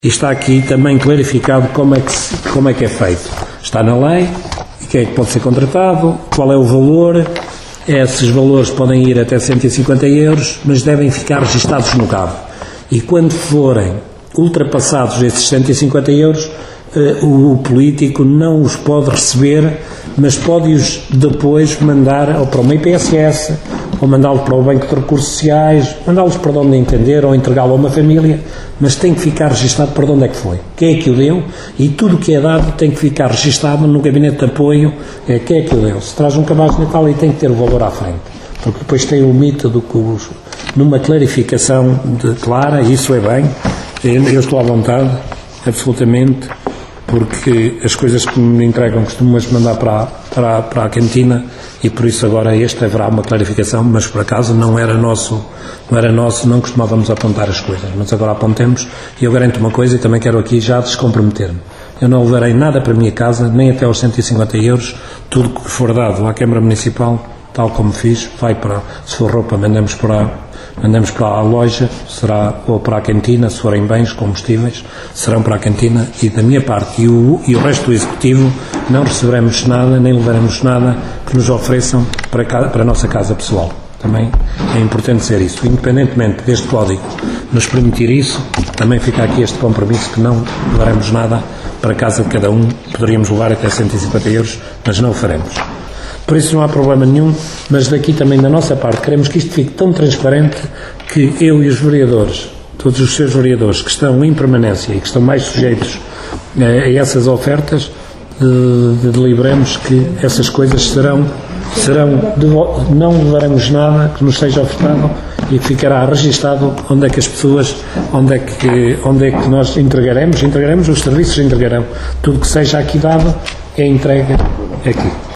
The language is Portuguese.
E está aqui também clarificado como é que é feito. Está na lei, quem é que pode ser contratado, qual é o valor, esses valores podem ir até 150 euros, mas devem ficar registados no CAV. E quando forem ultrapassados esses 150 euros, o político não os pode receber, mas pode-os depois mandar ou para uma IPSS, ou mandá-los para o Banco de Recursos Sociais, mandá-los para onde entender, ou entregá-lo a uma família, mas tem que ficar registado para onde é que foi, quem é que o deu, e tudo o que é dado tem que ficar registado no gabinete de apoio, quem é que o deu. Se traz um cabaz de Natal, e tem que ter o valor à frente, porque depois tem o mito do que numa clarificação clara, e isso é bem, eu estou à vontade, absolutamente, porque as coisas que me entregam costumo-as mandar para a cantina, e por isso agora haverá uma clarificação, mas por acaso não era nosso, não costumávamos apontar as coisas, mas agora apontemos, e eu garanto uma coisa, e também quero aqui já descomprometer-me. Eu não levarei nada para a minha casa, nem até aos 150 euros, tudo que for dado à Câmara Municipal, tal como fiz, vai para, se for roupa, mandamos para a loja, será, ou para a cantina, se forem bens, combustíveis, serão para a cantina, e da minha parte e o resto do Executivo não receberemos nada, nem levaremos nada que nos ofereçam para a nossa casa pessoal. Também é importante dizer isso. Independentemente deste código nos permitir isso, também fica aqui este compromisso que não levaremos nada para a casa de cada um, poderíamos levar até 150 euros, mas não o faremos. Por isso não há problema nenhum, mas daqui também da nossa parte queremos que isto fique tão transparente que eu e os vereadores, todos os seus vereadores que estão em permanência e que estão mais sujeitos a essas ofertas, deliberemos que essas coisas não levaremos nada que nos seja ofertado e que ficará registado onde é que as pessoas, onde é que nós entregaremos os serviços, entregarão tudo que seja aqui dado é entregue aqui.